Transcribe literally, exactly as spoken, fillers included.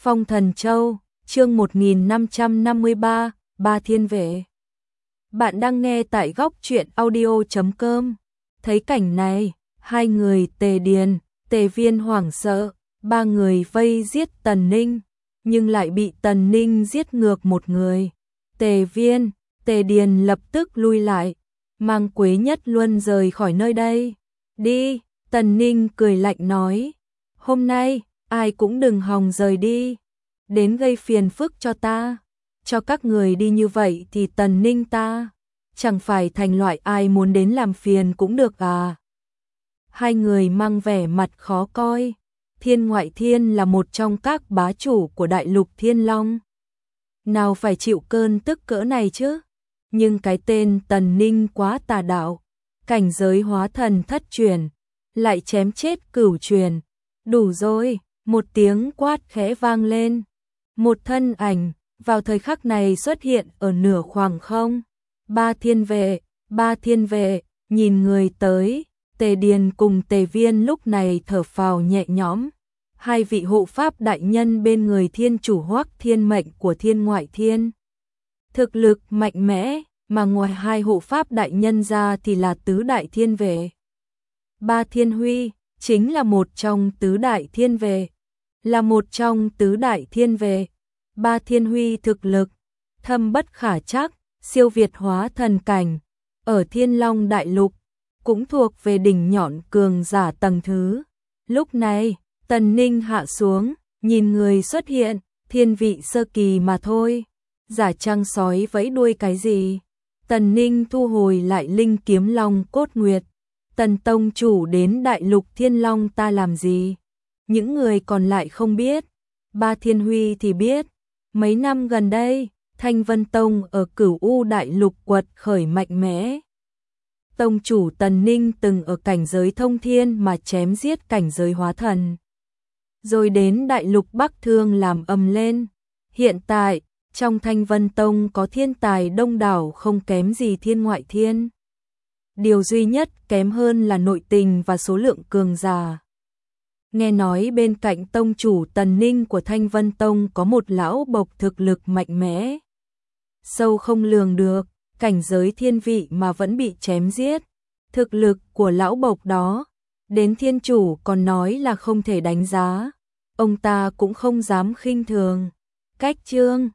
Phong Thần Châu, chương một nghìn năm trăm năm mươi ba, Ba Thiên Vệ. Bạn đang nghe tại góc truyện audio chấm com. Thấy cảnh này, hai người Tề Điền, Tề Viên hoảng sợ, ba người vây giết Tần Ninh, nhưng lại bị Tần Ninh giết ngược một người. Tề Viên, Tề Điền lập tức lui lại, mang Quế Nhất Luân rời khỏi nơi đây. Đi, Tần Ninh cười lạnh nói, hôm nay, ai cũng đừng hòng rời đi, đến gây phiền phức cho ta. Cho các người đi như vậy thì Tần Ninh ta chẳng phải thành loại ai muốn đến làm phiền cũng được à. Hai người mang vẻ mặt khó coi. Thiên Ngoại Thiên là một trong các bá chủ của đại lục Thiên Long, nào phải chịu cơn tức cỡ này chứ. Nhưng cái tên Tần Ninh quá tà đạo, cảnh giới hóa thần thất truyền, lại chém chết cửu truyền. Đủ rồi, một tiếng quát khẽ vang lên. Một thân ảnh vào thời khắc này xuất hiện ở nửa khoảng không. Ba thiên vệ, ba thiên vệ, nhìn người tới, Tề Điền cùng Tề Viên lúc này thở phào nhẹ nhõm. Hai vị hộ pháp đại nhân bên người thiên chủ Hoắc Thiên Mệnh của Thiên Ngoại Thiên, thực lực mạnh mẽ, mà ngoài hai hộ pháp đại nhân ra thì là tứ đại thiên vệ. Ba Thiên Huy chính là một trong tứ đại thiên vệ, là một trong tứ đại thiên vệ. Ba Thiên Huy thực lực thâm bất khả trắc, siêu việt hóa thần cảnh, ở Thiên Long đại lục cũng thuộc về đỉnh nhọn cường giả tầng thứ. Lúc này, Tần Ninh hạ xuống, nhìn người xuất hiện, thiên vị sơ kỳ mà thôi. Giả trăng sói vẫy đuôi cái gì? Tần Ninh thu hồi lại linh kiếm long cốt nguyệt. Tần tông chủ đến đại lục Thiên Long ta làm gì? Những người còn lại không biết. Ba Thiên Huy thì biết. Mấy năm gần đây, Thanh Vân Tông ở Cửu U đại lục quật khởi mạnh mẽ. Tông chủ Tần Ninh từng ở cảnh giới thông thiên mà chém giết cảnh giới hóa thần, rồi đến đại lục Bắc Thương làm ầm lên. Hiện tại, trong Thanh Vân Tông có thiên tài đông đảo không kém gì Thiên Ngoại Thiên. Điều duy nhất kém hơn là nội tình và số lượng cường giả. Nghe nói bên cạnh tông chủ Tần Ninh của Thanh Vân Tông có một lão bộc thực lực mạnh mẽ, sâu không lường được, cảnh giới thiên vị mà vẫn bị chém giết. Thực lực của lão bộc đó, đến thiên chủ còn nói là không thể đánh giá, ông ta cũng không dám khinh thường. Cách chương